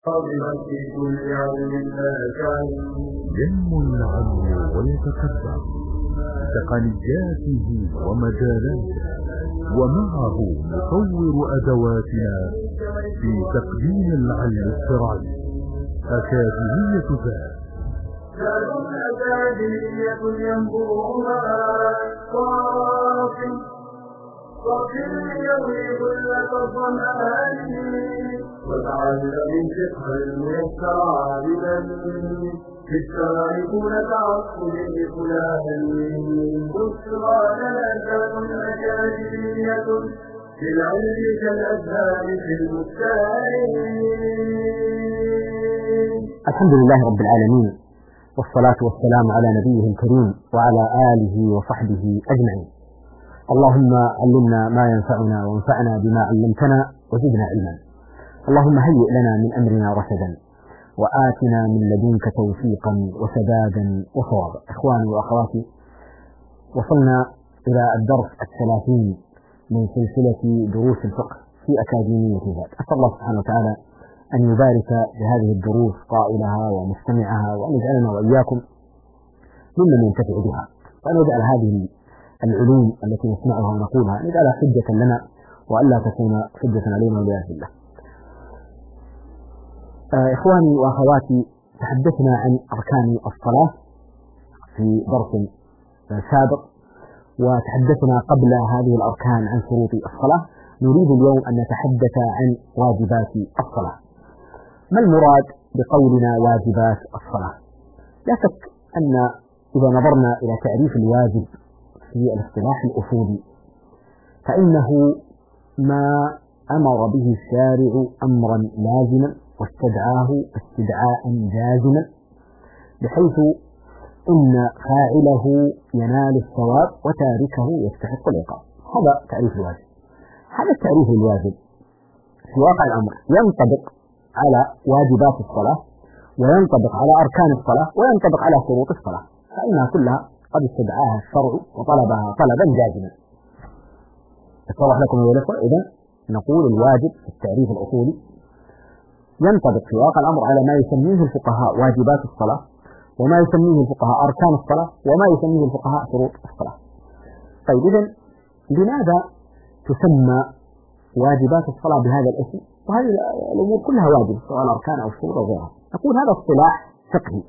في كل عون لا كان ينمو العلم ويتقدم بتقنياته ومجالاته، ومعه مطور أدواتنا في تقديم العلم الشرعي. أكاديمية ذات أكاديمية ينبوها صافي يروي كل الظمآن وتعلم الفقه الميسر عابدا في الشرع دون تعصب لفلان. بشرى لنا أكاديمية في العلم كالأزهار في البستان. الحمد لله رب العالمين، والصلاة والسلام على نبيه الكريم وعلى آله وصحبه أجمعين. اللهم علمنا ما ينفعنا وانفعنا بما علمتنا وزدنا علما. اللهم هيئ لنا من أمرنا رشدا وآتنا من لدنك توفيقا وسدادا وصوابا. إخواني وأخواتي، وصلنا إلى الدرس 30 من سلسلة دروس الفقه في أكاديمية ذات. أسأل الله سبحانه وتعالى أن يبارك بهذه الدروس قائلها ومستمعها، وأن يجعلنا وإياكم ممن ينتفع بها، وأن يجعل هذه العلوم التي نسمعها ونقولها أن يجعلها حجة لنا وألا تكون حجة علينا والعياذ بالله. إخواني وأخواتي، تحدثنا عن أركان الصلاة في درس سابق، وتحدثنا قبل هذه الأركان عن شروط الصلاة. نريد اليوم أن نتحدث عن واجبات الصلاة. ما المراد بقولنا واجبات الصلاة؟ لا شك أن إذا نظرنا إلى تعريف الواجب في الاصطلاح الأصولي فإنه ما أمر به الشارع أمرا لازما واستدعاه استدعاء جازما، بحيث إن فاعله ينال الثواب وتاركه يستحق العقاب. هذا تعريف الواجب. هذا التعريف الواجب في واقع الأمر ينطبق على واجبات الصلاة، وينطبق على أركان الصلاة، وينطبق على شروط الصلاة، فإنها كلها قد استدعاها الشرع وطلبها طلبا جازما. اتضح لكم يا الأخوة؟ إذن نقول الواجب في التعريف الأصولي ينطبق في واقع الأمر على ما يسميه الفقهاء واجبات الصلاة، وما يسميه الفقهاء أركان الصلاة، وما يسميه الفقهاء شروط الصلاة. طيب، إذن لماذا تسمى واجبات الصلاة بهذا الاسم؟ وهذه الأمور كلها واجب، سواء أركان أو شروط أو غيرها. نقول هذا اصطلاح فقهي،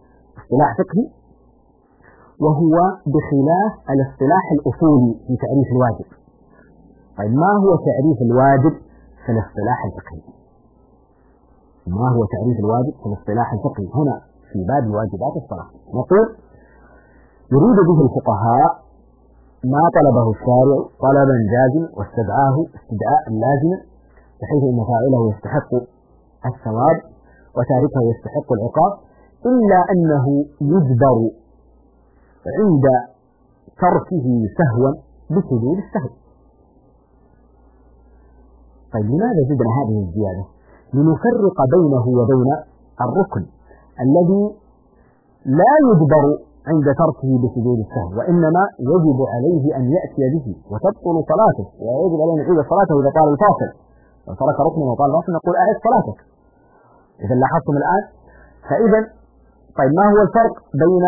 وهو بخلاف الاصطلاح الأصولي في تعريف الواجب. طيب، ما هو تعريف الواجب في الاصطلاح الفقهي؟ ما هو تعريف الواجب في الاصطلاح الفقهي هنا في باب واجبات الصلاة؟ نقول يريد به الفقهاء ما طلبه الشارع طلبا جازما واستدعاه استدعاء لازما، بحيث أن فاعله يستحق الثواب وتاركه يستحق العقاب، إلا أنه يجبر عند تركه سهوا بسجود السهو. طيب، لماذا زدنا هذه الزيادة؟ لنفرق بينه وبين الركن الذي لا يجبر عند تركه بسجود السهو، وإنما يجب عليه أن يأتي به وتبطل صلاته، ويجب عليه أن يعيد صلاته إذا طال الفاصل. لو ترك ركنا وطال الفاصل نقول أعد صلاتك. إذا لاحظتم الآن، فإذا طيب، ما هو الفرق بين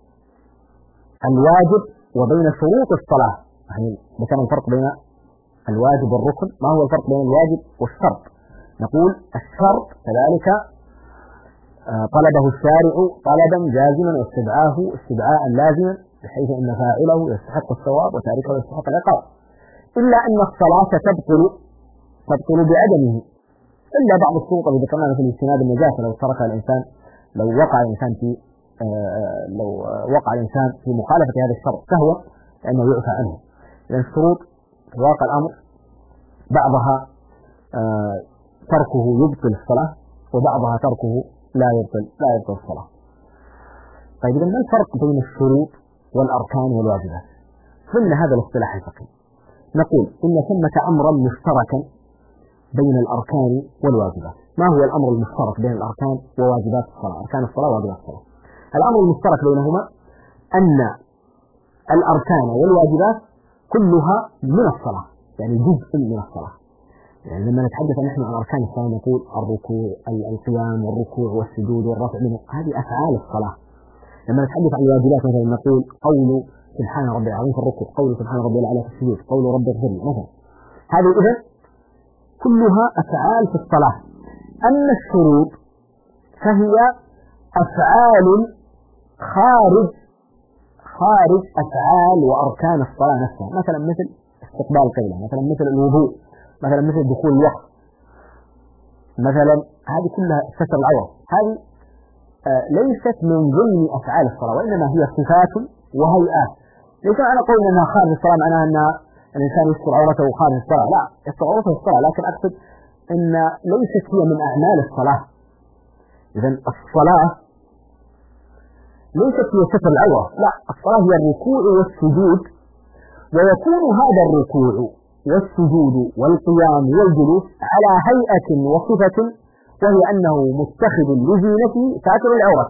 الواجب وبين شروط الصلاة؟ يعني ذكرنا الفرق بين الواجب والركن، ما هو الفرق بين الواجب والشرط؟ نقول الشرط كذلك طلبه الشارع طلبا جازما واستدعاه استدعاء لازما، بحيث أن فاعله يستحق الثواب وتاركه يستحق العقاب، إلا أن الصلاة تبطل بعدمه، إلا بعض الشروط التي ذكرناها مثل اجتناب النجاسة. لو وقع الإنسان في مخالفة هذا الشرط سهوا فإنه يعفى عنه. لأن الشروط في واقع الأمر بعضها تركه يبطل الصلاة، وبعضها تركه لا يبطل الصلاة. طيب، إذا ما الفرق بين الشروط والأركان والواجبات ضمن هذا الاصطلاح الفقهي؟ نقول إن ثمة أمرا مشتركا بين الأركان والواجبات. ما هو الأمر المشترك بين الأركان وواجبات الصلاة؟ أركان الصلاة وواجبات الصلاة. الأمر المشترك بينهما أن الأركان والواجبات كلها من الصلاة، يعني جزء من الصلاة. يعني لما نتحدث نحن عن أركان الصلاة نقول الركوع القيام والركوع والسجود والرفع منه، هذه أفعال الصلاة. لما نتحدث عن الواجبات مثلا نقول قول سبحان ربي العظيم في الركوع، قول سبحان ربي الأعلى في السجود، قول رب اغفر لي مثلا، هذه إذن كلها أفعال في الصلاة. أما الشروط فهي أفعال خارج أفعال وأركان الصلاة نفسها، مثلا مثل استقبال القبلة، مثلا مثل الوضوء، مثلا مثل دخول الوقت، مثلا هذه كلها ستر العورة، هذه ليست من ضمن أفعال الصلاة، وإنما هي صفات وهيئات. ليس معنى قول أنها خارج الصلاة معناها أن الإنسان يستر عورته خارج الصلاة، لا، يستر عورته في الصلاة، لكن أقصد أن ليست هي من أعمال الصلاة. إذن الصلاة ليست هي ستر العورة، لا، الصلاة هي الركوع والسجود، ويكون هذا الركوع والسجود والقيام والجلوس على هيئة وصفة، وهي أنه متخذ لزينته ساتر العورة.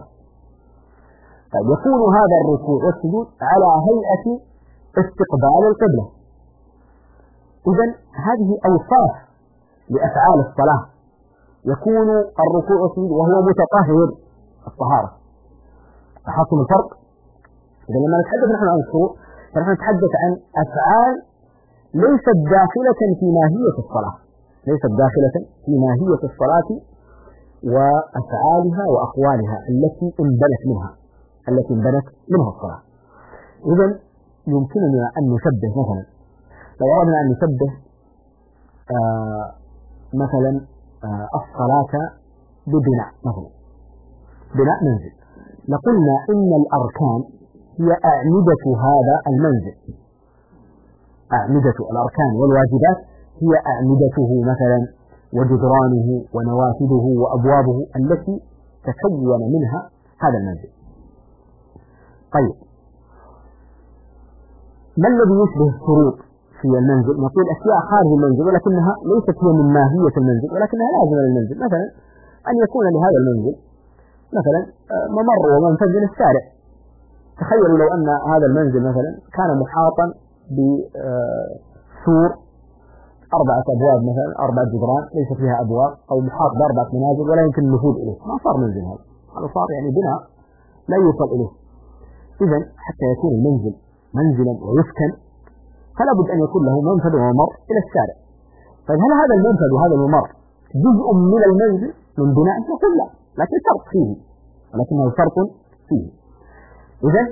يكون هذا الركوع والسجود على هيئة استقبال القبلة. إذن هذه أوصاف لأفعال الصلاة. يكون الركوع والسجود وهو متطهر الطهارة. لاحظتم الفرق؟ إذا لما نتحدث نحن عن الشروط فنحن نتحدث عن أفعال ليست داخلة في ماهية الصلاة، ليست داخلة في ماهية الصلاة وأفعالها وأقوالها التي انبنت منها الصلاة. إذن يمكننا أن نشبه مثلا، لو أردنا أن نشبه مثلا الصلاة ببناء، مثلا بناء منزل، لقلنا إن الأركان هي أعمدة هذا المنزل، أعمدة الأركان والواجبات هي أعمدته مثلا وجدرانه ونوافذه وأبوابه التي تكون منها هذا المنزل. طيب، ما الذي يشبه الشروط في المنزل؟ نقول أشياء خارج المنزل ولكنها ليست هي من ماهية المنزل ولكنها لازمة للمنزل، مثلا أن يكون لهذا المنزل مثلا ممر ومنفذ من الشارع. تخيلوا لو أن هذا المنزل مثلا كان محاطا بسور 4 أبواب، مثلا 4 جدران ليس فيها أبواب، أو محاط ب4 منازل ولا يمكن النفوذ إليه، ما صار منزل، هذا صار يعني بناء لا يوصل إليه. إذن حتى يكون المنزل منزلا ويسكن فلا بد أن يكون له منفذ وممر إلى الشارع. طيب هل هذا المنفذ وهذا الممر جزء من المنزل من بناء؟ نقول لا، لكن شرط فيه، ولكنه شرط فيه. إذن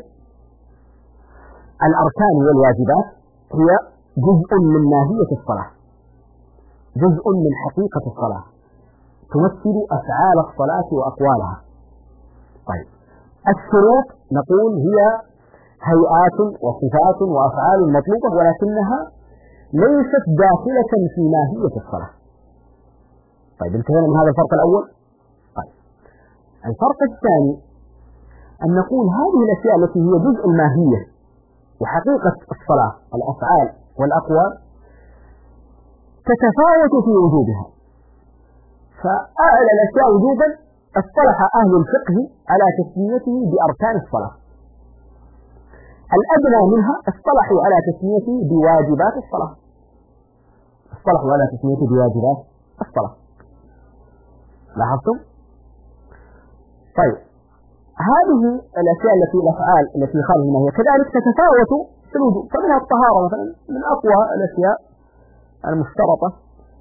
الأركان والواجبات هي جزء من ماهية الصلاة، جزء من حقيقة الصلاة، تمثل أفعال الصلاة وأقوالها. طيب الشروط نقول هي هيئات وصفات وأفعال مطلوبة ولكنها ليست داخلة في ماهية الصلاة. طيب انتهينا من هذا الفرق الأول. طيب الفرق الثاني أن نقول هذه الأشياء التي هي جزء الماهية وحقيقة الصلاة، الأفعال والأقوال، تتفاوت في وجوبها. فأعلى الأشياء وجوبا اصطلح أهل الفقه على تسميته بأركان الصلاة، الأدنى منها اصطلحوا على تسميته بواجبات الصلاة، اصطلحوا على تسميته بواجبات الصلاة. لاحظتم؟ طيب هذه الأشياء الأفعال التي خارج الماهية كذلك تتفاوت في الوجوب، فمنها الطهارة مثلا من أقوى الأشياء المشترطة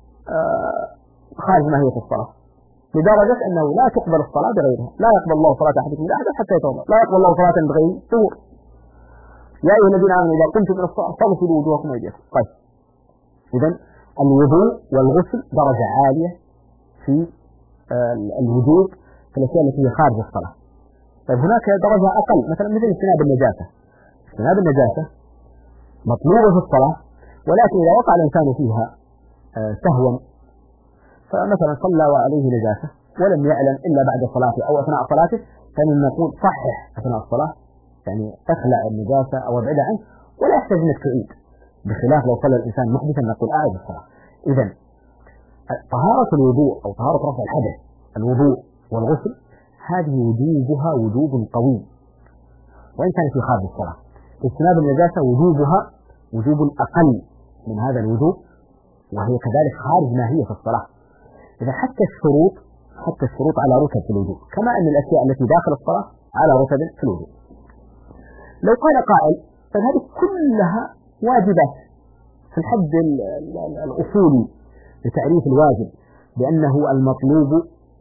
خارج ماهية الصلاة، لدرجة أنه لا تقبل الصلاة بغيرها، لا يقبل الله صلاة أحدكم إذا أحدث حتى يتوضأ، لا يقبل الله صلاة بغير طهور. يا أيها الذين آمنوا إذا قمتم إلى الصلاة فاغسلوا وجوهكم وأيديكم. طيب إذن الوضوء والغسل درجة عالية في الوجوب في الأشياء التي هي خارج الصلاة. طيب هناك درجة أقل مثلا مثل اجتناب النجاسة. اجتناب النجاسة مطلوبة في الصلاة، ولكن إذا وقع الإنسان فيها سهوا، فمثلا صلى وعليه نجاسة ولم يعلم إلا بعد صلاته أو أثناء صلاته، فإن نقول صحح أثناء الصلاة، يعني اخلع النجاسة أو ابعدها عنه ولا يحتاج أنك تعيد، بخلاف لو صلى الإنسان محدثا نقول أعد الصلاة. إذن طهارة الوضوء أو طهارة رفع الحدث، الوضوء والغسل، هذه وجوبها وجوب قوي وإن كان في خارج الصلاة. اجتناب النجاسة وجوبها وجوب أقل من هذا الوجوب وهي كذلك خارج ماهية الصلاة. إذا حتى الشروط على رتب في الوجوب، كما أن الأشياء التي داخل الصلاة على رتب في الوجوب. لو قال قائل فهذه كلها واجبات في الحد الأصولي لتعريف الواجب بأنه المطلوب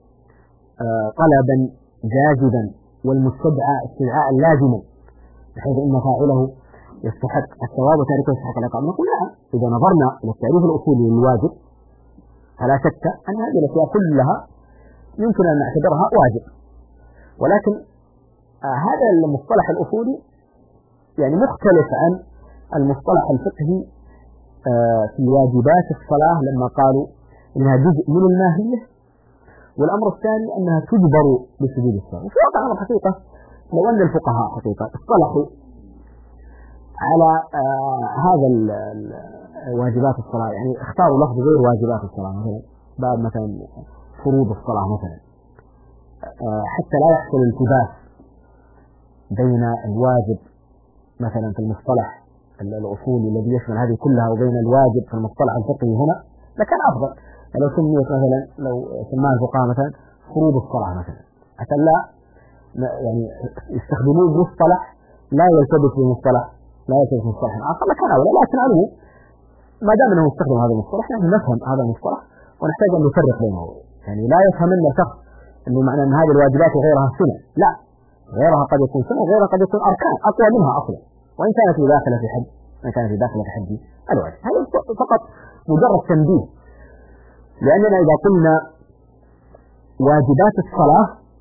طلبا جاذبا والمستدعى استدعاء لازما بحيث أن فاعله يستحق الثواب وتاركه يستحق العقاب، نقول نعم. إذا نظرنا إلى التعريف الأصولي للواجب فلا شك أن هذه الأشياء كلها يمكن أن نعتبرها واجب، ولكن هذا المصطلح الأصولي يعني مختلف عن المصطلح الفقهي في واجبات الصلاة لما قالوا إنها جزء من الماهية، والأمر الثاني أنها تجبر بسجود الصلاة. وفي واقع الأمر حقيقة لو أن الفقهاء حقيقة اصطلحوا على هذا واجبات الصلاة، يعني اختاروا لفظ غير واجبات الصلاة، مثلا باب مثلا فروض الصلاة مثلا، حتى لا يحصل التباس بين الواجب مثلا في المصطلح الأصولي الذي يشمل هذه كلها وبين الواجب في المصطلح الفقهي هنا، لكان أفضل. يعني لو سميت مثلا لو سماها الفقهاء مثلا فروض الصلاة مثلا، حتى لا يعني يستخدمون مصطلح لا يلتبس بمصطلح آخر لكان أولى، لكن عليه ما دام أنه يستخدم هذا المصطلح نحن نفهم هذا المصطلح ونحتاج أن نفرق بينه. يعني لا يفهم لنا شخص أنه معنى أن هذه الواجبات وغيرها سنة، لا، غيرها قد يكون سنة وغيرها قد يكون أركان أقوى منها أصلا، وإن كانت داخلة في حد الواجب. هذا فقط مجرد تنبيه، لأننا إذا قلنا واجبات الصلاة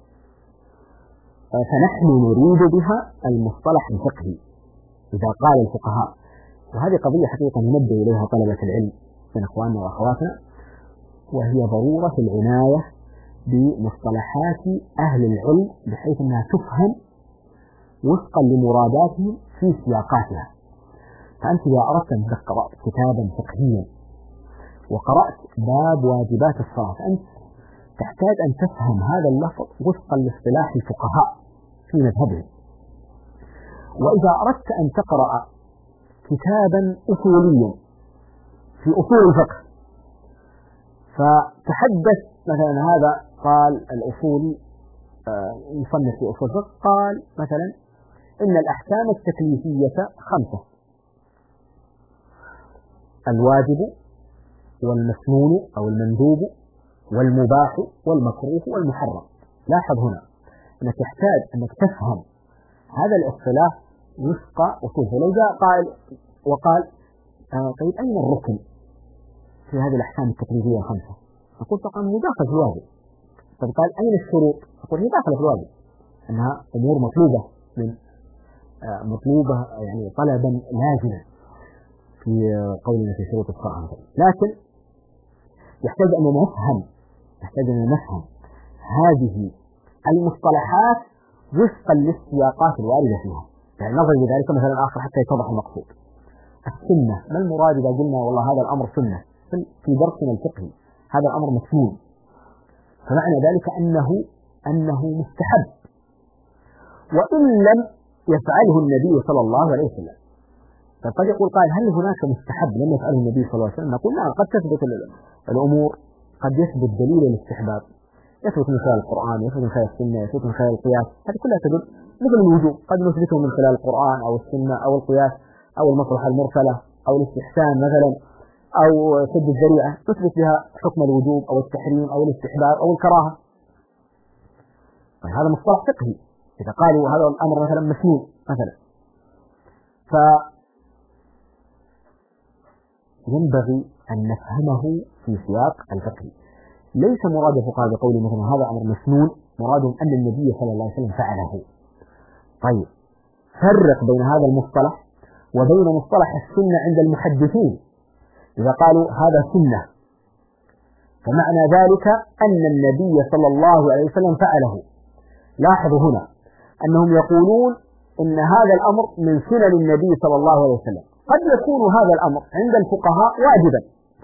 فنحن نريد بها المصطلح الفقهي إذا قال الفقهاء، وهذه قضية حقيقة ننبه إليها طلبة العلم من أخواننا وأخواتنا، وهي ضرورة العناية بمصطلحات أهل العلم بحيث أنها تفهم وفقا لمراداتهم في سياقاتها. فأنت إذا أردت أن تقرأ كتابا فقهيا وقرأت باب واجبات الصلاة فأنت تحتاج أن تفهم هذا اللفظ وفقا لاصطلاح الفقهاء في مذهبهم. وإذا أردت أن تقرأ كتابا أصوليا في أصول الفقه فتحدث مثلا هذا قال الأصولي يصنف في أصول الفقه قال مثلا إن الأحكام التكليفية 5: الواجب والمسنون أو المندوب والمباح والمكروه والمحرم. لاحظ هنا أنك تحتاج أنك تفهم هذا الاصطلاح وفق أصول. فلو جاء قائل وقال طيب أين الركن في هذه الأحكام التكليفية 5؟ نقول طبعا هي داخل في الواجب. طيب قال أين الشروط؟ نقول هي داخل في الواجب، أنها أمور مطلوبة يعني طلبا لازما في قولنا في شروط الصلاة. لكن يحتاج أن نفهم هذه المصطلحات وفقا للسياقات الواردة فيها. يعني نظر لذلك مثلا آخر حتى يتضح المقصود. السنة ما المراد إذا قلنا والله هذا الأمر سنة في درسنا الفقهي، هذا الأمر مسنون، فمعنى ذلك أنه مستحب وإن لم يفعله النبي صلى الله عليه وسلم. فقد يقول قائل هل هناك مستحب لم يفعله النبي صلى الله عليه وسلم؟ نقول نعم، قد تثبت الأمور، قد يثبت دليل الاستحباب، يثبت من خلال القرآن، يثبت من خلال السنة، يثبت من خلال القياس، هذه كلها تدل مثل الوجوب قد نثبته من خلال القرآن أو السنة أو القياس أو المصلحة المرسلة أو الاستحسان مثلا أو سد الذريعة، تثبت بها حكم الوجوب أو التحريم أو الاستحباب أو الكراهة. هذا مصطلح فقهي. إذا قالوا هذا الأمر مثلا مسنون مثلا، فينبغي أن نفهمه في سياق الفقه. ليس مراد الفقهاء بقول مثلا هذا أمر مسنون مرادهم أن النبي صلى الله عليه وسلم فعله. طيب فرق بين هذا المصطلح وبين مصطلح السنة عند المحدثين. إذا قالوا هذا سنة فمعنى ذلك أن النبي صلى الله عليه وسلم فعله. لاحظوا هنا أنهم يقولون إن هذا الأمر من سنن النبي صلى الله عليه وسلم. قد يكون هذا الأمر عند الفقهاء واجبا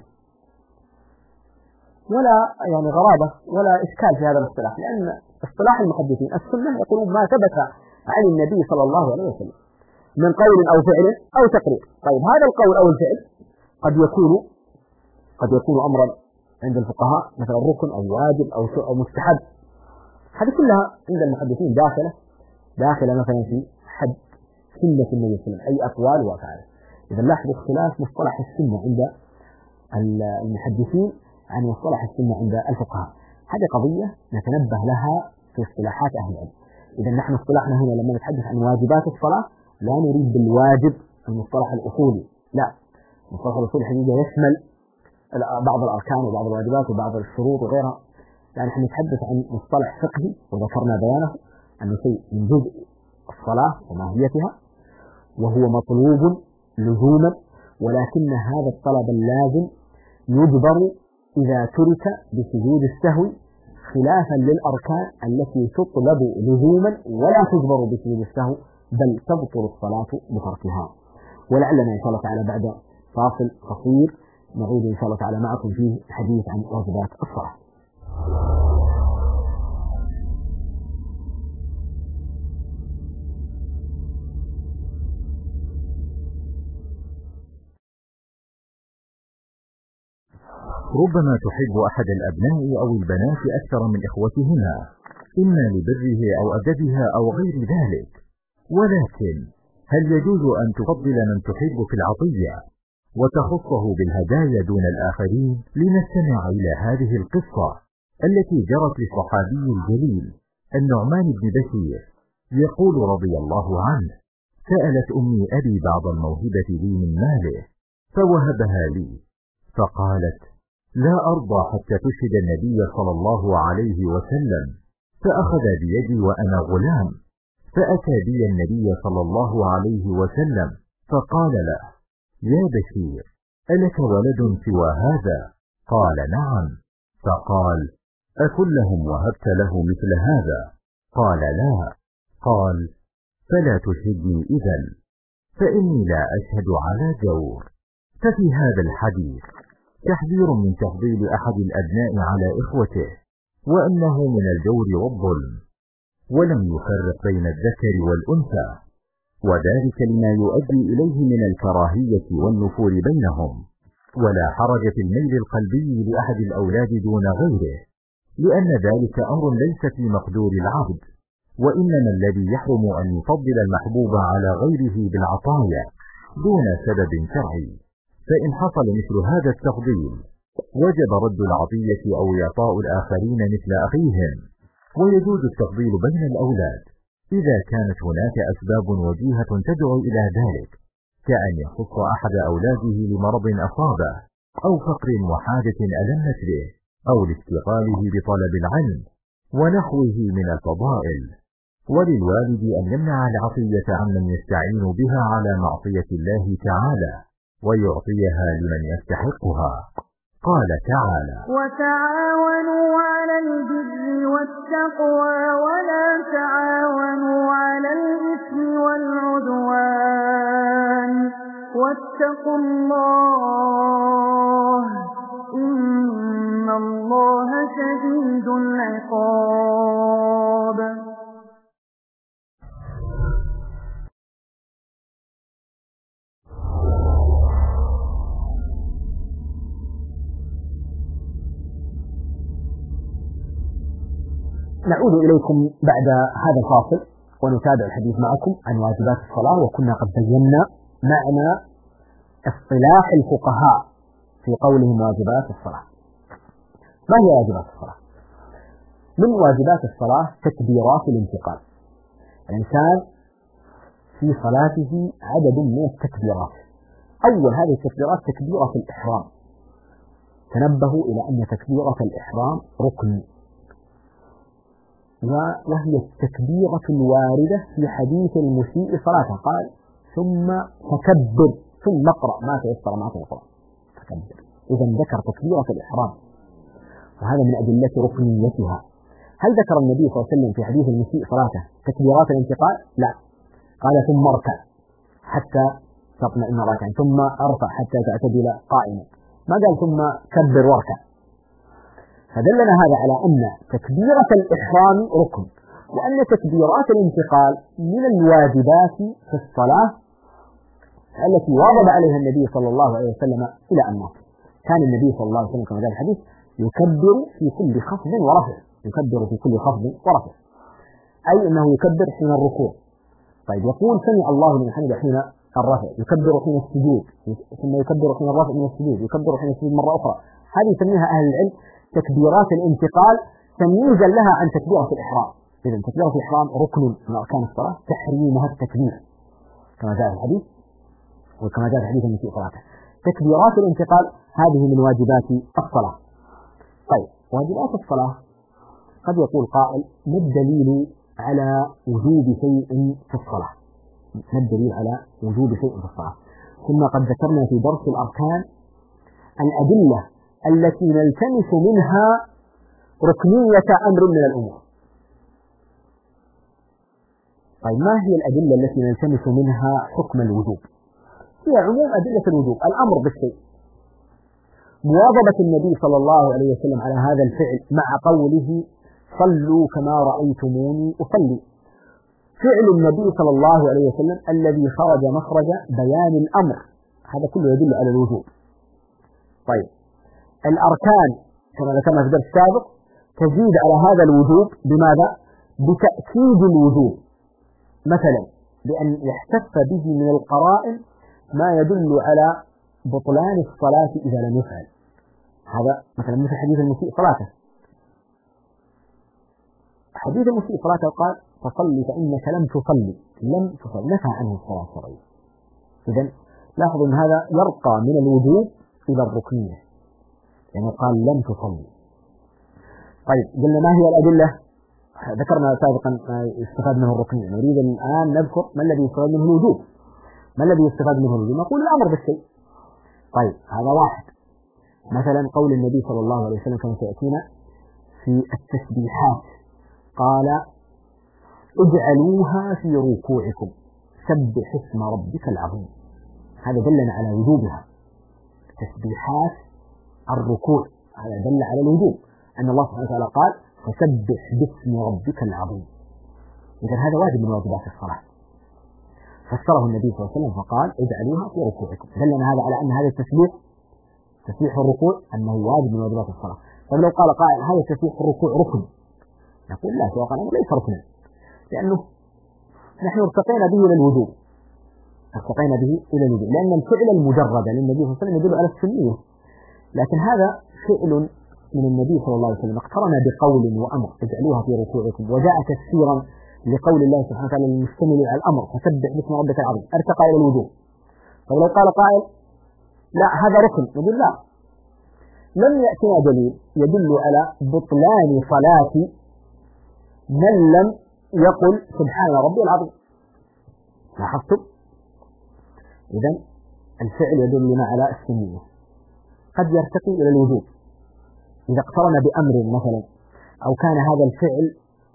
ولا يعني غرابة ولا إشكال في هذا الاصطلاح، لأن اصطلاح المحدثين السنة يقولون ما ثبت عن النبي صلى الله عليه وسلم من قول أو فعل أو تقرير. طيب هذا القول أو الفعل قد يكون أمرا عند الفقهاء مثلا ركن أو واجب أو مستحب، هذه كلها عند المحدثين داخلة مثلا في حد سنة النبي صلى الله عليه وسلم، أي أقوال وأفعال. إذا لاحظوا اختلاف مصطلح السنة عند المحدثين عن مصطلح السنة عند الفقهاء. هذه قضية نتنبه لها في اصطلاحات أهل العلم. إذا نحن اصطلحنا هنا لما نتحدث عن واجبات الصلاة لا نريد بالواجب المصطلح الأصولي، لا، المصطلح الأصولي حقيقة يشمل بعض الأركان وبعض الواجبات وبعض الشروط وغيرها، يعني نحن نتحدث عن مصطلح فقهي وذكرنا بيانه أنه شيء من جزء الصلاة وماهيتها، وهو مطلوب لزوما، ولكن هذا الطلب اللازم يجبر إذا ترك بسجود السهو، خلافا للأركان التي تطلب لزوما ولا تجبر بسجود السهو، بل تبطل الصلاة بتركها. ولعلنا إن شاء الله تعالى بعد فاصل قصير نعود إن شاء الله تعالى معكم فيه حديث عن واجبات الصلاة. ربما تحب أحد الأبناء أو البنات أكثر من إخوتهما، إما لبره أو أدبها أو غير ذلك، ولكن هل يجوز أن تفضل من تحب في العطية وتخصه بالهدايا دون الآخرين؟ لنستمع إلى هذه القصة التي جرت للصحابي الجليل النعمان بن بشير، يقول رضي الله عنه: سألت أمي أبي بعض الموهبة لي من ماله فوهبها لي، فقالت: لا أرضى حتى تشهد النبي صلى الله عليه وسلم، فأخذ بيدي وأنا غلام، فأتى بي النبي صلى الله عليه وسلم فقال له: يا بشير، ألك ولد سوى هذا؟ قال: نعم. فقال: أكلهم وهبت له مثل هذا؟ قال: لا. قال: فلا تشهدني إذن، فإني لا أشهد على جور. ففي هذا الحديث تحذير من تفضيل أحد الأبناء على إخوته، وأنه من الجور والظلم، ولم يفرق بين الذكر والأنثى، وذلك لما يؤدي إليه من الكراهية والنفور بينهم. ولا حرج في الميل القلبي لأحد الأولاد دون غيره، لأن ذلك أمر ليس في مقدور العبد، وإنما الذي يحرم أن يفضل المحبوب على غيره بالعطايا دون سبب شرعي. فإن حصل مثل هذا التفضيل وجب رد العطية أو إعطاء الآخرين مثل أخيهم. ويجوز التفضيل بين الأولاد إذا كانت هناك أسباب وجيهة تدعو إلى ذلك، كأن يخص أحد أولاده لمرض أصابه، أو فقر وحاجة ألمت به، أو لاستقاله بطلب العلم ونحوه من الفضائل. وللوالد أن يمنع العطية عمن يستعين بها على معصية الله تعالى، ويعطيها لمن يستحقها. قال تعالى: وتعاونوا على البر والتقوى ولا تعاونوا على الإثم والعدوان واتقوا الله إن الله شديد العقاب. نعود إليكم بعد هذا الفاصل ونتابع الحديث معكم عن واجبات الصلاة. وكنا قد بينا معنى اصطلاح الفقهاء في قولهم واجبات الصلاة. ما هي واجبات الصلاة؟ من واجبات الصلاة تكبيرات الانتقال. الإنسان في صلاته عدد من التكبيرات. أول هذه التكبيرات تكبيرة الإحرام. تنبهوا إلى أن تكبيرة الإحرام ركن، وهي التكبيرة الواردة في حديث المسيء صلاته، قال: ثم تكبر، ثم اقرأ ما تيسر ما تقرأ، تكبر. إذا ذكر تكبيرة الإحرام، وهذا من أدلة ركنيتها. هل ذكر النبي صلى الله عليه وسلم في حديث المسيء صلاته تكبيرات الانتقال؟ لا، قال: ثم اركع حتى تطمئن راكعا، ثم ارفع حتى تعتدل قائما، ما قال ثم كبر واركع. فدلنا هذا على أن تكبيرة الإحرام ركن، وأن تكبيرات الانتقال من الواجبات في الصلاة التي واظب عليها النبي صلى الله عليه وسلم إلى أن مات. كان النبي صلى الله عليه وسلم كما جاء الحديث يكبر في كل خفض ورفع، يكبر في كل خفض ورفع، أي أنه يكبر حين الركوع. طيب يقول سمع الله لمن حمده حين الرفع، يكبر حين السجود، ثم يكبر حين الرفع من السجود، يكبر حين السجود مرة أخرى. هذه يسميها أهل العلم تكبيرات الانتقال تمييزا لها عن تكبيرة الإحرام. إذا تكبيرة الإحرام ركن من أركان الصلاة، تحريمها التكبير كما جاء في الحديث وكما جاء في حديث المسيء صلاته. تكبيرات الانتقال هذه من واجبات الصلاة. طيب واجبات الصلاة قد يقول قائل ما الدليل على وجوب شيء في الصلاة؟ ما الدليل على وجوب شيء في الصلاة؟ ثم قد ذكرنا في درس الأركان الأدلة التي نلتمس منها ركنية أمر من الأمور. طيب ما هي الأدلة التي نلتمس منها حكم الوجوب؟ هي عموم أدلة الوجوب، الأمر بالشيء، مواظبة النبي صلى الله عليه وسلم على هذا الفعل مع قوله صلوا كما رأيتموني أصلي، فعل النبي صلى الله عليه وسلم الذي خرج مخرج بيان الأمر، هذا كله يدل على الوجوب. طيب الأركان كما ذكرنا في الدرس السابق تزيد على هذا الوجوب بماذا؟ بتأكيد الوجوب، مثلا بأن يحتف به من القرائن ما يدل على بطلان الصلاة إذا لم يفعل. هذا مثلا مثل حديث المسيء صلاته، حديث المسيء صلاته قال فصلي فإنك لم تصلي، نفى عنه الصلاة الشرعية. إذن لاحظوا أن هذا يرقى من الوجوب إلى الركنية، يعني قال لم تصلي. طيب قلنا ما هي الأدلة؟ ذكرنا سابقا ما يستفاد منه الركنية، نريد الآن نذكر ما الذي يستفاد منه الوجوب. ما الذي يستفاد منه الوجوب؟ نقول الأمر بالشيء. طيب هذا واحد. مثلا قول النبي صلى الله عليه وسلم كما سيأتينا في التسبيحات قال اجعلوها في ركوعكم سبح اسم ربك العظيم، هذا دلنا على وجوبها. تسبيحات الركوع هذا دل على الوجوب، أن الله سبحانه وتعالى قال فسبح باسم ربك العظيم. إذن هذا واجب من واجبات الصلاة، فسره النبي صلى الله عليه وسلم فقال اجعلوها في ركوعكم، دلنا هذا على أن هذا التسبيح تسبيح الركوع أنه واجب من واجبات الصلاة. طيب لو قال قائل هذا تسبيح الركوع ركن، نقول لا، سواء قال ليس ركنا، لأنه نحن ارتقينا به إلى الوجوب، ارتقينا به إلى الوجوب، لأن الفعل المجرد للنبي صلى الله عليه وسلم يدل على السنية، لكن هذا فعل من النبي صلى الله عليه وسلم اقترن بقول وأمر اجعلوها في ركوعكم، وجاء تفسيرا لقول الله سبحانه وتعالى المشتمل على الأمر فسبح باسم ربك العظيم، ارتقى إلى الوجوب. طيب لو قال قائل لا هذا ركن، نقول لا، لم يأتنا دليل يدل على بطلان صلاة من لم يقل سبحان ربي العظيم. لاحظتم؟ إذن الفعل يدلنا على السنية، قد يرتقي إلى الوجوب إذا اقترن بأمر مثلا، أو كان هذا الفعل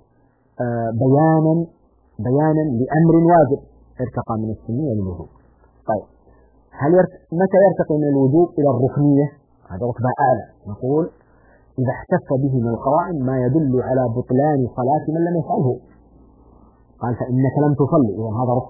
بيانا لأمر واجب ارتقى من السنية للوجوب. طيب متى يرتقي من الوجوب إلى الركنية؟ هذا رتبة أعلى، نقول إذا احتف به من القرائن ما يدل على بطلان صلاة من لم يفعله، قال فإنك لم تصلي، إذن هذا ركن.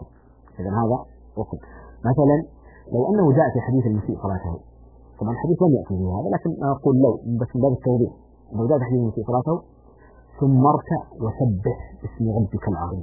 مثلا لو أنه جاء في حديث المسيء صلاته، طبعا الحديث لم يأتي به هذا، لكن أقول لو بس من باب التوضيح، لو جاء في حديث المسيء صلاته ثم اركع وسبح باسم ربك العظيم،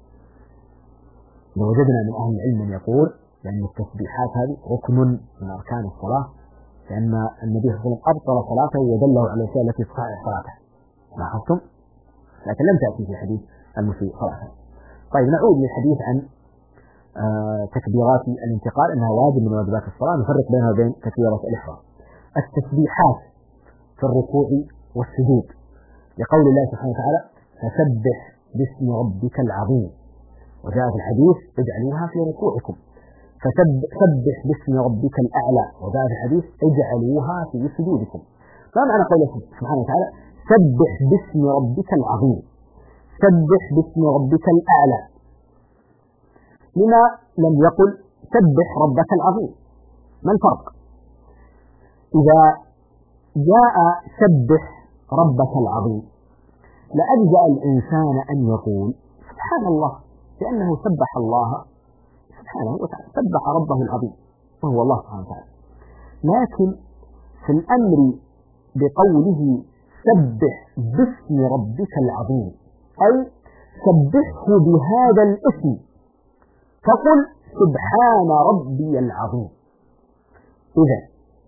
لوجدنا من أهل العلم من يقول لأن التسبيحات هذه ركن من أركان الصلاة، لأن النبي صلى الله عليه وسلم أبطل صلاته ودله على الأشياء التي تصحح صلاته. لاحظتم؟ لكن لم تأتي في حديث المسيء صلاته. طيب نعود للحديث عن تكبيرات الانتقال أنها واجب من واجبات الصلاة، نفرق بينها وبين تكبيرات الإحرام. التسبيحات في الركوع والسجود لقول الله سبحانه وتعالى فسبح باسم ربك العظيم، وجاء في الحديث اجعلوها في ركوعكم، فسبح باسم ربك الأعلى، وجاء في الحديث اجعلوها في سجودكم. ما معنى قوله سبحانه وتعالى سبح باسم ربك العظيم، سبح باسم ربك الأعلى؟ لما لم يقل سبح ربك العظيم؟ ما الفرق؟ إذا جاء سبح ربك العظيم لأجزأ الإنسان أن يقول سبحان الله، لأنه سبح الله سبحانه وتعالى، سبح ربه العظيم وهو الله سبحانه وتعالى. لكن في الأمر بقوله سبح باسم ربك العظيم، أي سبحه بهذا الاسم، فقل سبحان ربي العظيم. إذا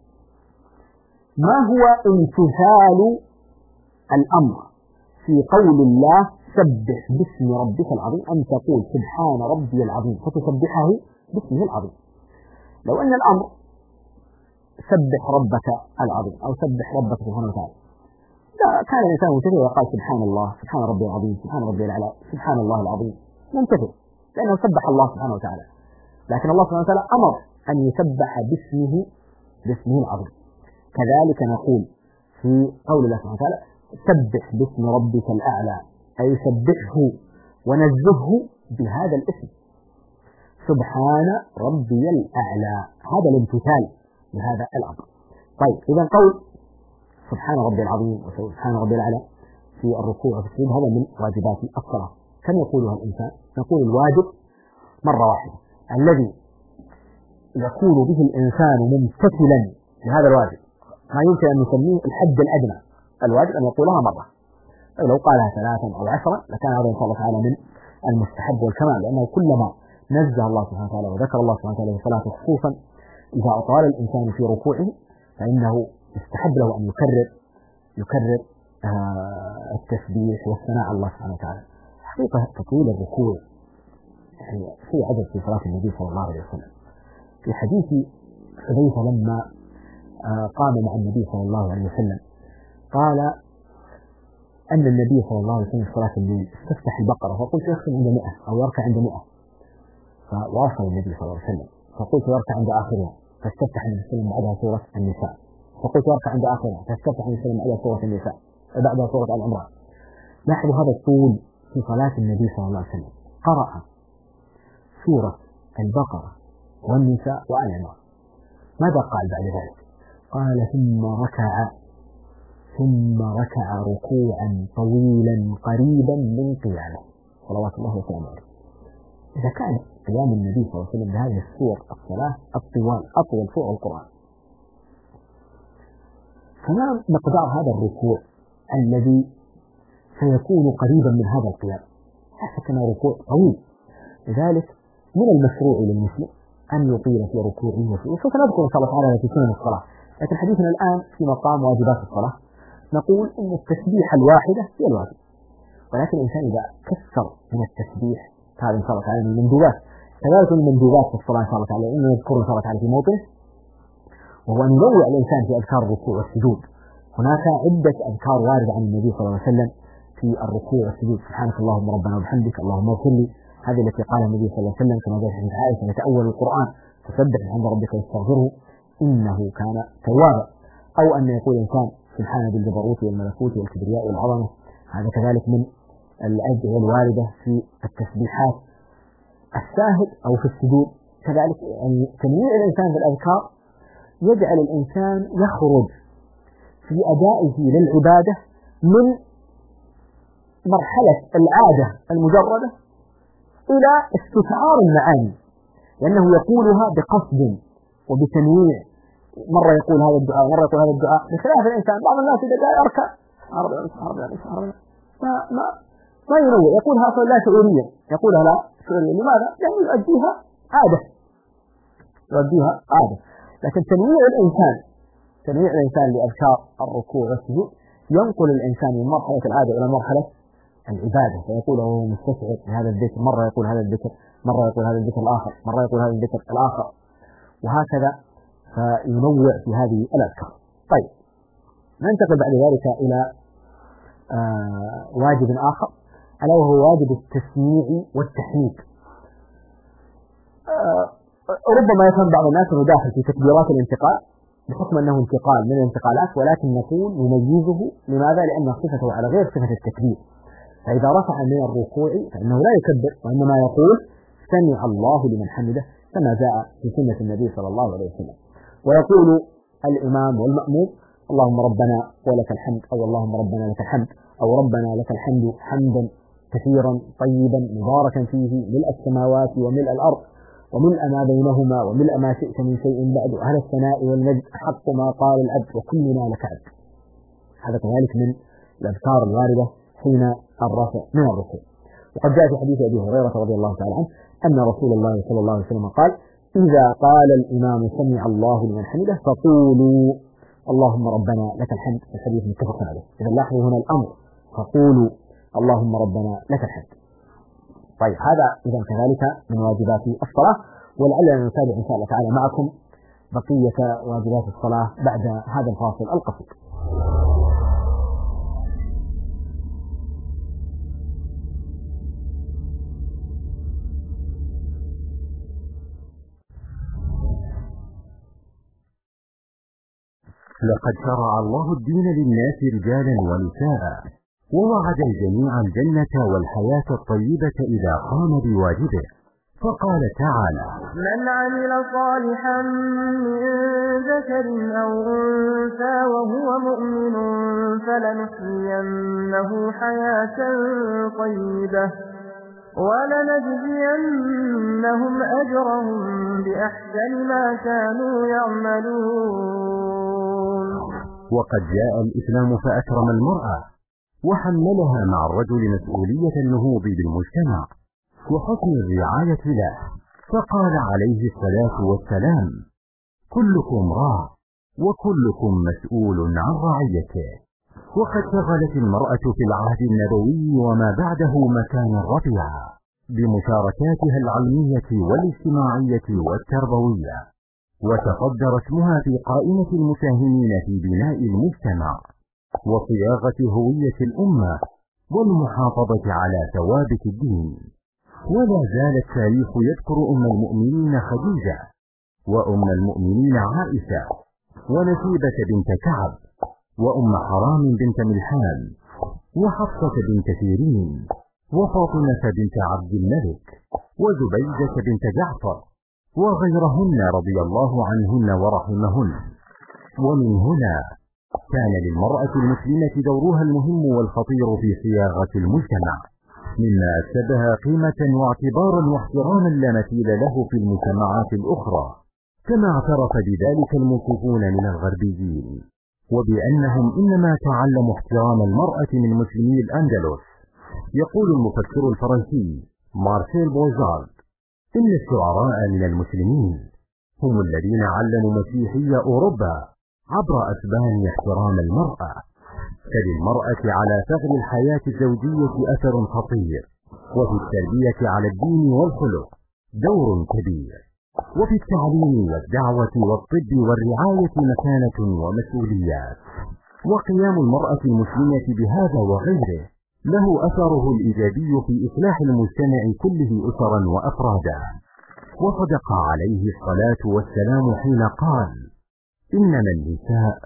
ما هو امتثال الأمر في قول الله سبح باسم ربك العظيم؟ أن تقول سبحان ربي العظيم فتسبحه باسمه العظيم. لو أن الأمر سبح ربك العظيم أو سبح ربك سبحانه وتعالى، لا كان الإنسان منتفع وقال سبحان الله، سبحان ربي العظيم، سبحان ربي الأعلى، سبحان الله العظيم، منتفع لأنه سبح الله سبحانه وتعالى. لكن الله سبحانه وتعالى أمر أن يسبح باسمه العظيم. كذلك نقول في قول الله سبحانه وتعالى سبح باسم ربك الأعلى، أي سبحه ونزهه بهذا الاسم، سبحان ربي الأعلى، هذا الامتثال لهذا الأمر. طيب إذا قول سبحان ربي العظيم وسبحان ربي الأعلى في الركوع والسجود هذا من واجبات الصلاة. كم يقولها الإنسان؟ نقول الواجب مرة واحدة الذي يكون به الإنسان ممتثلا لهذا الواجب، ما يمكن أن نسميه الحد الأدنى، الواجب أن يقولها مرة. لو قالها 3 أو 10 لكان هذا إن شاء الله تعالى من المستحب والكمال، لأنه كلما نزه الله سبحانه وتعالى وذكر الله سبحانه وتعالى في صلاته، خصوصا إذا أطال الإنسان في ركوعه فإنه يستحب له أن يكرر التسبيح والثناء على الله سبحانه وتعالى. حقيقة تطويل الركوع يعني شيء عجب في صلاة النبي صلى الله عليه وسلم. في حديث حذيفة لما قام مع النبي صلى الله عليه وسلم قال أن النبي صلى الله عليه وسلم في صلاة الليل استفتح البقرة فقلت يختم عند 100 أو يركع عند 100، فواصل النبي صلى الله عليه وسلم فقلت يركع عند آخرها، فاستفتح النبي صلى الله عليه وسلم بعدها سورة النساء، فقلت يركع عند آخرها، فاستفتح النبي صلى الله عليه وسلم بعدها سورة النساء، بعدها سورة العمران. لاحظوا هذا الطول في صلاة النبي صلى الله عليه وسلم، قرأ سورة البقرة والنساء وآل عمران. ماذا قال بعد ذلك؟ قال ثم ركع ركوعا طويلا قريبا من قيامه صلوات الله وسلامه عليه. إذا كان قيام النبي صلى الله عليه وسلم بهذه السور الصلاة الطوال أطول سور القرآن، فما مقدار هذا الركوع الذي سيكون قريبا من هذا القيام؟ لا شك أنه ركوع طويل. لذلك من المشروع للمسلم أن يطيل في ركوعه وسجوده. سوف نذكر إن شاء الله تعالى في سنن الصلاة، لكن حديثنا الآن في مقام واجبات الصلاة. نقول إن التسبيح الواحدة هي الواجب، ولكن الإنسان إذا كثر من التسبيح هذا إن شاء الله تعالى من المندوبات. كذلك من المندوبات في الصلاة إن شاء الله تعالى إنه يذكر إن شاء الله تعالى في موطنه، وهو أن ينوع الإنسان في أذكار الركوع والسجود. هناك عدة أذكار واردة عن النبي صلى الله عليه وسلم في الركوع والسجود، سبحانك اللهم ربنا وبحمدك اللهم اغفر لي، هذه التي قال النبي صلى الله عليه وسلم كما جاء في حديث عائشة يتأول القرآن فسبح بحمد ربك واستغفره إنه كان توابا. أو أن يقول الإنسان سبحان ذي الجبروت والملكوت والكبرياء والعظمة، هذا كذلك من الأدعية الواردة في التسبيحات. الشاهد أو في السجود كذلك يعني تنويع الإنسان في الأذكار يجعل الإنسان يخرج في أدائه للعبادة من مرحلة العادة المجردة إلى استشعار المعاني، لأنه يقولها بقصد وبتنويع. مرة يقول هذا الدعاء مرة يقول هذا الدعاء، بخلاف الإنسان بعض الناس إذا جاء يركع ما ينوع، يقولها لا شعوريا، يقولها لا شعوريا. لماذا؟ لأنه يؤديها عادة. لكن تنويع الإنسان لأذكار الركوع والسجود ينقل الإنسان من مرحلة العادة إلى مرحلة العبادة، فيقول وهو مستشعر بهذا الذكر، مرة يقول هذا الذكر، مرة يقول هذا الذكر الآخر، مرة يقول هذا الذكر الآخر، وهكذا فينوع في هذه الأذكار. طيب ننتقل بعد ذلك إلى واجب آخر ألا وهو واجب التسميع والتحميد. ربما يفهم بعض الناس أنه داخل في تكبيرات الانتقال بحكم أنه انتقال من الانتقالات، ولكن نقول نميزه. لماذا؟ لأن صفته على غير صفة التكبير. فإذا رفع من الركوع فإنه لا يكبر، وإنما يقول سمع الله لمن حمده كما جاء في سنة النبي صلى الله عليه وسلم. ويقول الإمام والمأموم اللهم ربنا ولك الحمد، أو اللهم ربنا لك الحمد، أو ربنا لك الحمد حمدا كثيرا طيبا مباركا فيه ملء السماوات وملء الأرض وملء ما بينهما وملء ما شئت من شيء بعد، أهل الثناء والمجد أحق ما قال العبد وكلنا لك عبد. هذا كذلك من الأذكار الواردة حين الرفع من الركوع. وقد جاء في حديث أبي هريرة رضي الله تعالى عنه أن رسول الله صلى الله عليه وسلم قال: إذا قال الإمام سمع الله لمن حمده فقولوا اللهم ربنا لك الحمد. الحديث متفق عليه. إذا لاحظوا هنا الأمر، فقولوا اللهم ربنا لك الحمد. طيب هذا إذا كذلك من واجبات الصلاة، ولعلنا نتابع إن شاء الله تعالى معكم بقية واجبات الصلاة بعد هذا الفاصل القصير. لقد شرع الله الدين للناس رجالا ونساء، ووعد الجميع الجنة والحياة الطيبة إذا قام بواجبه، فقال تعالى: من عمل صالحا من ذكر أو أنثى وهو مؤمن فلنحيينه حياة طيبة ولنجزينهم أجرهم بأحسن ما كانوا يعملون. وقد جاء الإسلام فأكرم المرأة وحملها مع الرجل مسؤولية النهوض بالمجتمع وحسن الرعاية له، فقال عليه الصلاة والسلام: كلكم راع وكلكم مسؤول عن رعيته. وقد شغلت المرأة في العهد النبوي وما بعده مكانا رفيعا بمشاركاتها العلمية والاجتماعية والتربوية، وتصدر اسمها في قائمة المساهمين في بناء المجتمع وصياغة هوية الأمة والمحافظة على ثوابت الدين. ولا زال التاريخ يذكر أم المؤمنين خديجة، وأم المؤمنين عائشة، ونسيبة بنت كعب، وأم حرام بنت ملحان، وحفصة بنت سيرين، وفاطمة بنت عبد الملك، وزبيدة بنت جعفر، وغيرهن رضي الله عنهن ورحمهن. ومن هنا كان للمرأة المسلمة دورها المهم والخطير في صياغة المجتمع، مما أكسبها قيمة واعتبارا واحتراما لا مثيل له في المجتمعات الأخرى، كما اعترف بذلك المنصفون من الغربيين، وبأنهم إنما تعلموا احترام المرأة من مسلمي الأندلس. يقول المفكر الفرنسي مارسيل بوزارد: إن الشعراء من المسلمين هم الذين علموا مسيحي أوروبا عبر أسبان احترام المرأة، فللمرأة على ثغر الحياة الزوجية أثر خطير، وفي التربية على الدين والخلق دور كبير، وفي التعليم والدعوة والطب والرعاية مكانة ومسؤوليات. وقيام المرأة المسلمة بهذا وغيره له أثره الإيجابي في إصلاح المجتمع كله أسرا وأفرادا. وصدق عليه الصلاة والسلام حين قال: إنما النساء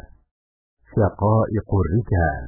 شقائق الرجال.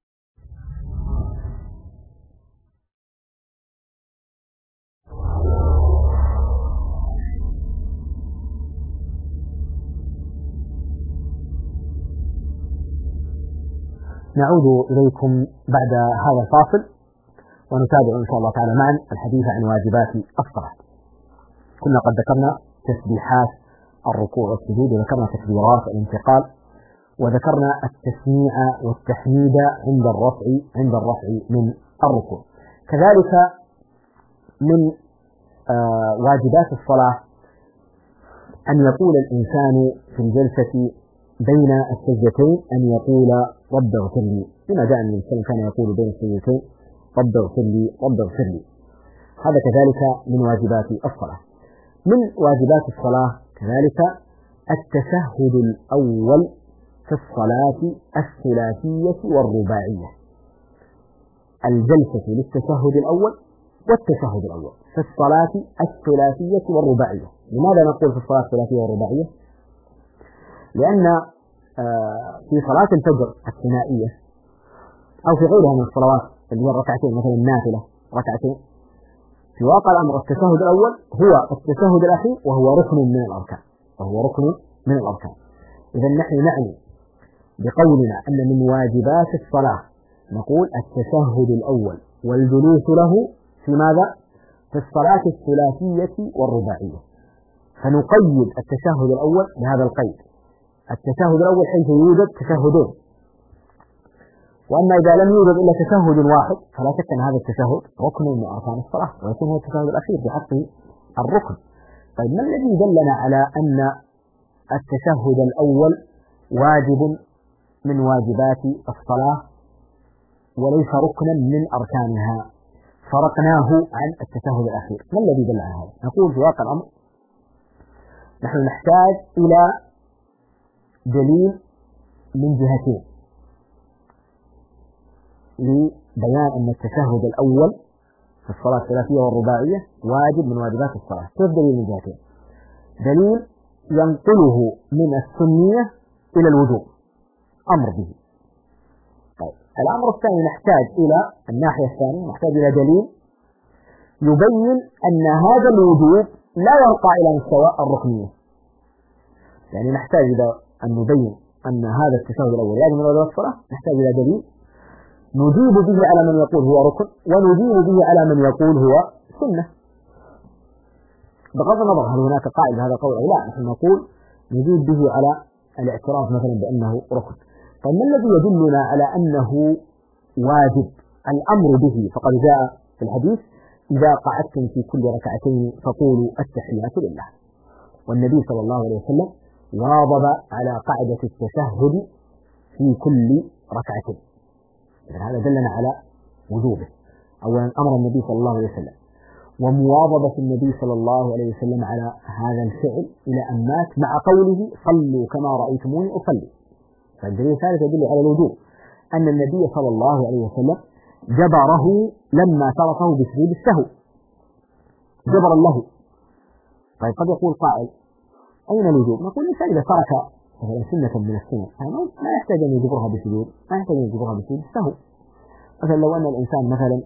نعود إليكم بعد هذا الفاصل ونتابع إن شاء الله تعالى معا الحديث عن واجبات الصلاة. كنا قد ذكرنا تسبيحات الركوع والسجود، وذكرنا تكبيرات الانتقال، وذكرنا التسميع والتحميد عند الرفع من الركوع. كذلك من واجبات الصلاة أن يقول الإنسان في الجلسة بين السجدتين أن يقول رب اغفر لي، لما جاء أن الإنسان كان يقول بين السجدتين رب اغفر لي رب اغفر لي. هذا كذلك من واجبات الصلاة. من واجبات الصلاة كذلك التشهد الأول في الصلاة الثلاثية والرباعية. الجلسة للتشهد الأول والتشهد الأول في الصلاة الثلاثية والرباعية. لماذا نقول في الصلاة الثلاثية والرباعية؟ لأن في صلاة الفجر الثنائية أو في غيرها من الصلوات اللي هي الركعتين مثلا النافلة ركعتين، في واقع الأمر التشهد الأول هو التشهد الأخير وهو ركن من الأركان. إذا نحن نعني بقولنا أن من واجبات الصلاة نقول التشهد الأول والجلوس له في ماذا؟ في الصلاة الثلاثية والرباعية. فنقيد التشهد الأول بهذا القيد. التشهد الأول حيث يوجد تشهدين، وأما إذا لم يوجد إلا تشهد واحد فلا شك أن هذا التشهد ركن من أركان الصلاة ويكون هو التشهد الأخير بحقه الركن. طيب ما الذي دلنا على أن التشهد الأول واجب من واجبات الصلاة وليس ركنا من أركانها فرقناه عن التشهد الأخير؟ ما الذي دل على هذا؟ نقول في واقع الأمر نحن نحتاج إلى دليل من جهتين لبيان أن التشهد الأول في الصلاة الثلاثية والرباعية واجب من واجبات الصلاة. كيف دليل من جهتين؟ دليل ينقله من السنية إلى الوجوب، أمر به. طيب الأمر الثاني نحتاج إلى الناحية الثانية، نحتاج إلى دليل يبين أن هذا الوجوب لا يرقى إلى مستوى الركنية. يعني نحتاج إلى أن نبين أن هذا التشهد الأول واجب من واجبات الصلاة، نحتاج إلى دليل نجيب به على من يقول هو ركن ونجيب به على من يقول هو سنة. بغض النظر هل هناك قاعدة هذا قول أو لا، نحن نقول نجيب به على الاعتراف مثلا بأنه ركن. طيب ما الذي يدلنا على أنه واجب الأمر به؟ فقد جاء في الحديث إذا قعدتم في كل ركعتين فقولوا التحيات لله، والنبي صلى الله عليه وسلم واظب على قاعدة التشهد في كل ركعتين. يعني هذا دلنا على وجوبه. أولا أمر النبي صلى الله عليه وسلم ومواظبة النبي صلى الله عليه وسلم على هذا الفعل إلى أن مات مع قوله صلوا كما رأيتموني أصلي. فالدليل الثالث يدل على الوجوب أن النبي صلى الله عليه وسلم جبره لما تركه بسجود السهو جبرا له. طيب قد يقول قائل أين الوجوب؟ نقول الإنسان إذا ترك مثلا سنة من السنة ما يحتاج أن يجبرها بسجود، ما يحتاج أن يجبرها بسجود السهو. مثلا لو أن الإنسان مثلا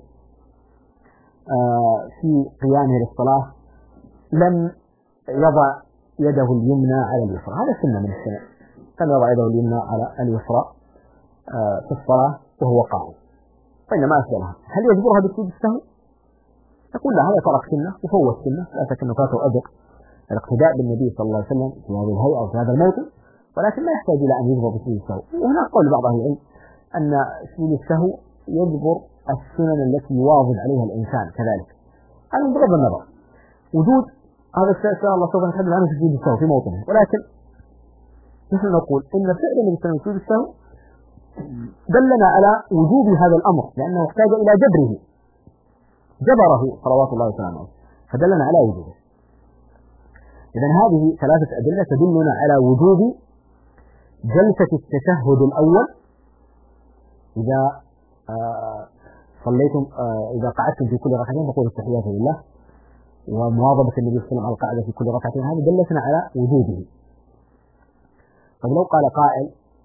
في قيامه للصلاة لم يضع يده اليمنى على اليسرى، هذا سنة من السنة، لم يضع يده اليمنى على اليسرى في الصلاة وهو قائم، فإنما أسألها هل يجبرها بسجود السهو؟ نقول لا، هذا ترك سنة وفوت سنة، لا شك أنه فاته أجر الاقتداء بالنبي صلى الله عليه وسلم في هذه الهيئة وفي هذا الموطن، ولكن لا يحتاج إلى أن يجبر بسجود السهو. وهناك قول بعض أهل العلم أن سجود السهو يجبر السنن التي يواظب عليها الإنسان كذلك. هذا من بغض النظر وجود هذا الشيء إن شاء الله سوف نتحدث عنه في سجود السهو في موطنه، ولكن نحن نقول إن فعل النبي صلى الله عليه وسلم سجود السهو دلنا على وجوب هذا الأمر لأنه يحتاج إلى جبره صلوات الله وسلامه، فدلنا على وجوبه. إذن هذه ثلاثة أدلة تدلنا على وجوب جلسة التشهد الأول إذا صليتم إذا قعدتم في كل ركعتين فقولوا التحيات لله، ومواظبة النبي صلى الله عليه وسلم على القعدة في كل ركعتين، هذه دلتنا على وجوبه. طب لو قال قائل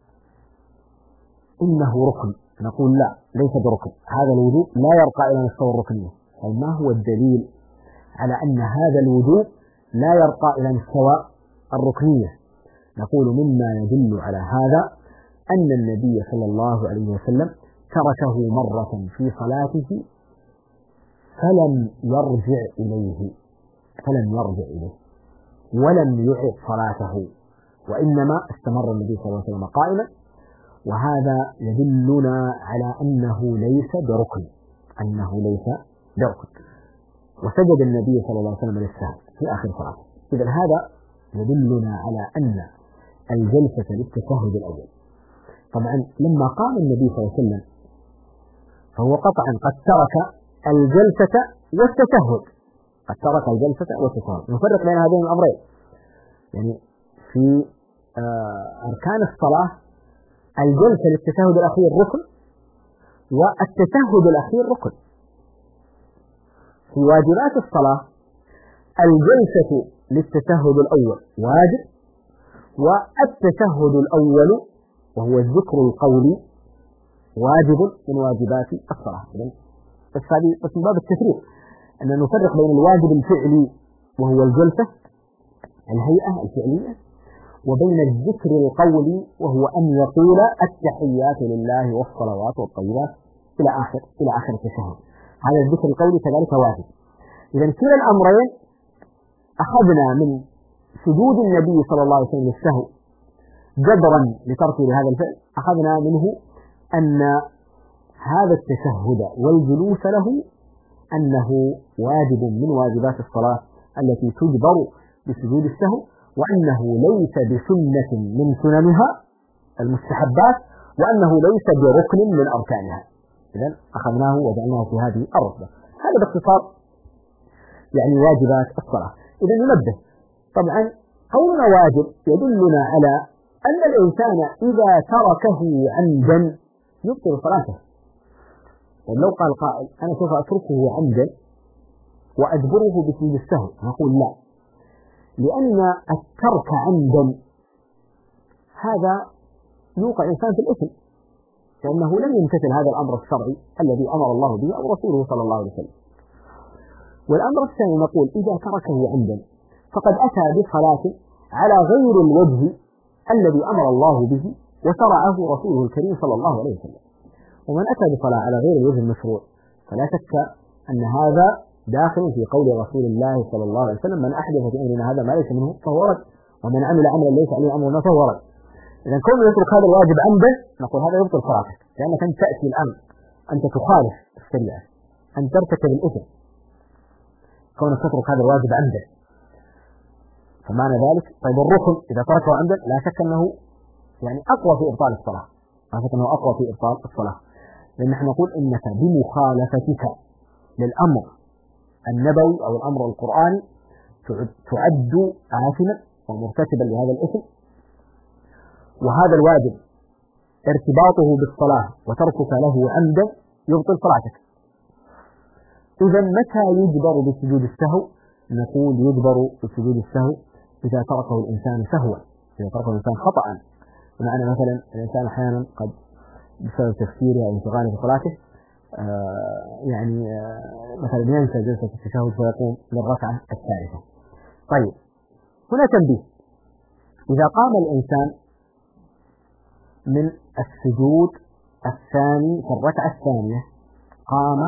إنه ركن، نقول لا، ليس بركن، هذا الوجوب لا يرقى إلى مستوى الركنية. طيب ما هو الدليل على أن هذا الوجوب لا يرقى إلى مستوى الركنية؟ نقول مما يدل على هذا أن النبي صلى الله عليه وسلم تركه مرة في صلاته فلم يرجع إليه ولم يعد صلاته، وإنما استمر النبي صلى الله عليه وسلم قائما، وهذا يدلنا على أنه ليس بركن، وسجد النبي صلى الله عليه وسلم للسهو في آخر صلاته. إذا هذا يدلنا على أن الجلسة للتشهد الأول. طبعا لما قام النبي صلى الله عليه وسلم فهو قطعا قد ترك الجلسة والتشهد، نفرق بين هذين الأمرين. يعني في أركان الصلاة الجلسة للتشهد الأخير ركن والتشهد الأخير ركن. في واجبات الصلاة الجلسة للتشهد الأول واجب، والتشهد الأول وهو الذكر القولي واجب من واجبات الصلاة. بس هذه من باب التفريق أن نفرق بين الواجب الفعلي وهو الجلسة الهيئة الفعلية، وبين الذكر القولي وهو أن يقول التحيات لله والصلوات والطيبات إلى آخر التشهد. هذا الذكر القولي كذلك واجب. إذا كلا الأمرين أخذنا من سجود النبي صلى الله عليه وسلم للسهو جبرا لتركه لهذا الفعل أخذنا منه أن هذا التشهد والجلوس له أنه واجب من واجبات الصلاة التي تجبر بسجود السهو، وأنه ليس بسنة من سننها المستحبات، وأنه ليس بركن من أركانها. إذن أخذناه وجعلناه في هذه الرتبة. هذا باختصار يعني واجبات الصلاة. إذا ننبه، طبعا قولنا واجب يدلنا على أن الإنسان إذا تركه عمدا يبطل صلاته. ولو قال قائل أنا سوف أتركه عمدا وأجبره بسجود السهو، نقول لا، لأن الترك عمدا هذا يوقع الإنسان في الإثم، لأنه لم يمتثل هذا الأمر الشرعي الذي أمر الله به أو رسوله صلى الله عليه وسلم. والأمر الثاني نقول إذا تركه عمدا فقد أتى بصلاة على غير الوجه الذي أمر الله به وشرعه رسوله الكريم صلى الله عليه وسلم. ومن أتى بصلاة على غير الوجه المشروع فلا شك أن هذا داخل في قول رسول الله صلى الله عليه وسلم من أحدث في أمرنا هذا ما ليس منه فهو رد، ومن عمل عملا ليس عليه أمرنا فهو رد. إذا كون يترك هذا الواجب عمدا نقول هذا يبطل صلاتك، لأنك أنت تأتي الآن أنت تخالف الشريعة، أن ترتكب الإثم كونك تترك هذا الواجب عمدا. فمعنى ذلك طيب الركن إذا تركه عمدا لا شك أنه يعني أقوى في إبطال الصلاة، لا شك أنه أقوى في إبطال الصلاة، لأن نحن نقول إنك بمخالفتك للأمر النبوي أو الأمر القرآني تعد آثما ومرتكبا لهذا الإثم، وهذا الواجب ارتباطه بالصلاة وتركك له عمدا يبطل صلاتك. إذا متى يجبر بسجود السهو؟ نقول يجبر بسجود السهو إذا تركه الإنسان سهوا، إذا تركه الإنسان خطأ، بمعنى مثلا الإنسان أحيانا قد بسبب تفكيره أو انشغاله في صلاته مثلا ينسى جلسة التشهد فيقوم للركعة الثالثة. طيب هنا تنبيه، إذا قام الإنسان من السجود الثاني في الركعة الثانية قام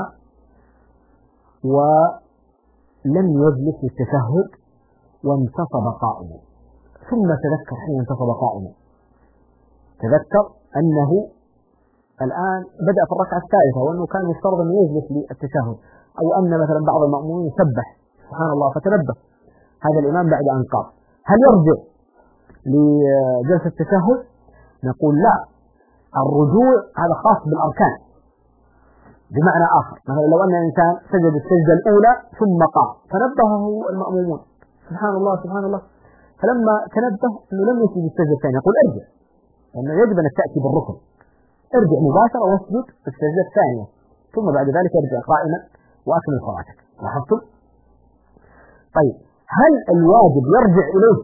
ولم يجلس للتشهد وانتصب قائما، ثم تذكر حين انتصب قائما، تذكر أنه الآن بدأ في الركعة الثالثة وأنه كان يفترض أن يجلس للتشهد، أو أن مثلا بعض المأمومين يسبح سبحان الله فتنبه هذا الإمام بعد أن قام، هل يرجع لجلسة التشهد؟ نقول لا، الرجوع هذا خاص بالأركان. بمعنى آخر مثلا لو أن الإنسان سجد السجدة الأولى ثم قام فنبهه المأمومون سبحان الله سبحان الله، فلما تنبه أنه لم يسجد السجدة الثانية يقول ارجع، لأنه يجب أن تأتي بالركن، ارجع مباشرة واسجد السجدة الثانية ثم بعد ذلك ارجع قائما وأكمل صلاتك. لاحظتم؟ طيب هل الواجب يرجع إليه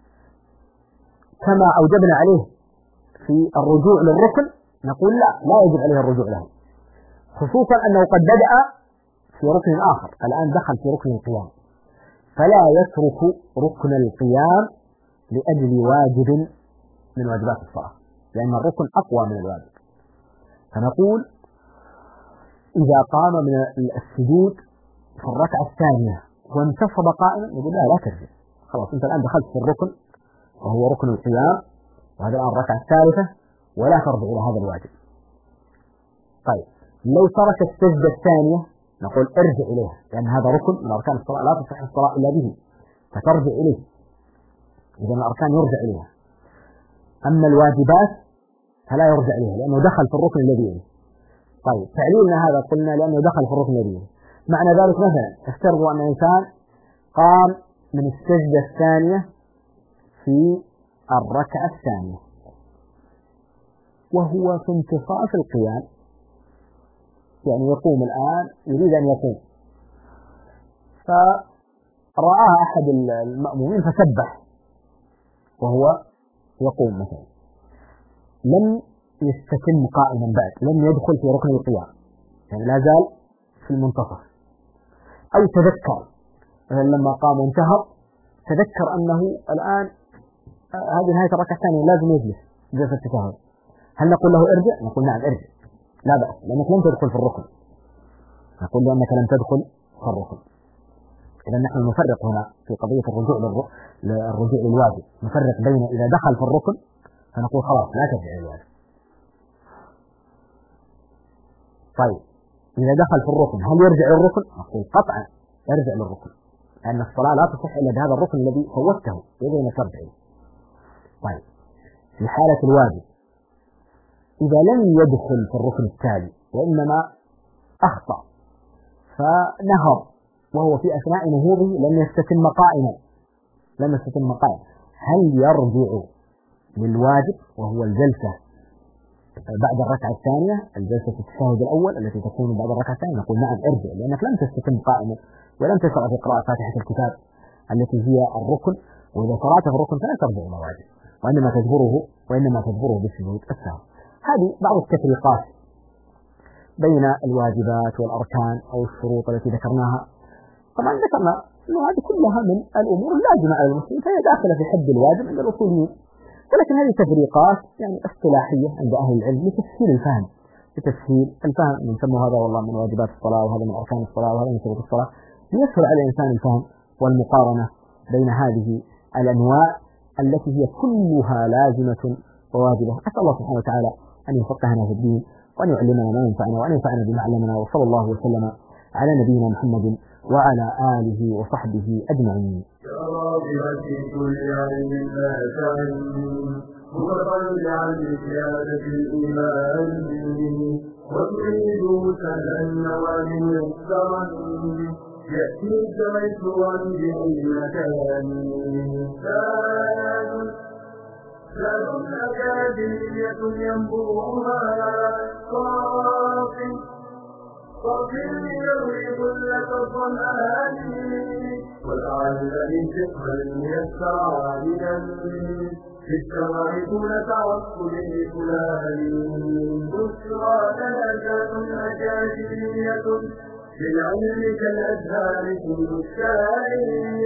كما أوجبنا عليه في الرجوع للركن؟ نقول لا يجب عليه الرجوع له، خصوصا أنه قد بدأ في ركن آخر، الآن دخل في ركن القيام، فلا يترك ركن القيام لأجل واجب من واجبات الصلاة، لأن الركن أقوى من الواجب. فنقول إذا قام من السجود في الركعة الثانية وانتصب قائما نقول لا ترجع، خلاص أنت الآن دخلت في الركن وهو ركن القيام، وهذا الآن الركعة الثالثة ولا ترجع إلى هذا الواجب. طيب لو ترك السجدة الثانية نقول ارجع إليها، لأن هذا ركن من أركان الصلاة لا تصح الصلاة إلا به، فترجع إليه، إذا الأركان يرجع إليها. أما الواجبات فلا يرجع إليها لأنه دخل في الركن الذي يليه. طيب تعليلنا هذا قلنا لأنه دخل في الركن الذي يليه، معنى ذلك مثلا افترضوا أن الإنسان قام من السجدة الثانية في الركعة الثانية وهو في انتصاف القيام، يعني يقوم الآن يريد أن يقوم، فرآه أحد المأمومين فسبح وهو يقوم مثلا، لم يستتم قائما بعد، لم يدخل في ركن القيام، يعني لا زال في المنتصف، أو تذكر مثلا لما قام وانتهى تذكر أنه الآن هذه نهاية الركعة الثانية لازم يجلس جلسة التشهد، هل نقول له ارجع؟ نقول نعم ارجع لا بأس، لأنك لم تدخل في الركن، نقول لأنك لم تدخل في الركن. إذا نحن نفرق هنا في قضية الرجوع للواجب، نفرق بين إذا دخل في الركن فنقول خلاص لا ترجع للواجب. طيب إذا دخل في الركن هل يرجع للركن؟ نقول قطعا يرجع للركن، لأن الصلاة لا تصح إلا بهذا الركن الذي فوته يجب أن ترجع. طيب في حالة الواجب إذا لم يدخل في الركن التالي وإنما أخطأ فنهض وهو في أثناء نهوضه لم يستتم قائما، هل يرجع للواجب وهو الجلسة بعد الركعة الثانية، الجلسة التشهد الأول التي تكون بعد الركعة الثانية؟ نقول نعم ارجع، لأنك لم تستتم قائما ولم تشرع في قراءة فاتحة الكتاب التي هي الركن، وإذا قرأت في الركن فلا ترجع إلى واجب وإنما تجبره بالسجود السهو. هذه بعض التفريقات بين الواجبات والأركان أو الشروط التي ذكرناها. طبعا ذكرنا أن هذه كلها من الأمور اللازمة على المسلم، فهي داخلة في حد الواجب عند الأصوليين، ولكن هذه تفريقات يعني اصطلاحية عند أهل العلم لتسهيل الفهم، من ثم هذا والله من واجبات الصلاة وهذا من أركان الصلاة وهذا من شروط الصلاة، ليسهل على الإنسان الفهم والمقارنة بين هذه الأنواع التي هي كلها لازمة وواجبة. أسأل الله سبحانه وتعالى أن يفقهنا في الدين وأن يعلمنا ما ينفعنا وأن ينفعنا بما علمنا، وصلى الله وسلم على نبينا محمد وعلى آله وصحبه أجمعين. متطلعا لزيادة الإيمان وتريد تهنوا ميسرا يأتي تميسرا بأي مكان زاد أكاديمية ينبوعها صافي يروي كلة الظمآن ولعل من فقه يسر عالما في الشرع دون تعصب لفلان. بشرى لنا أكاديمية للعلم كالأزهار في الشارع.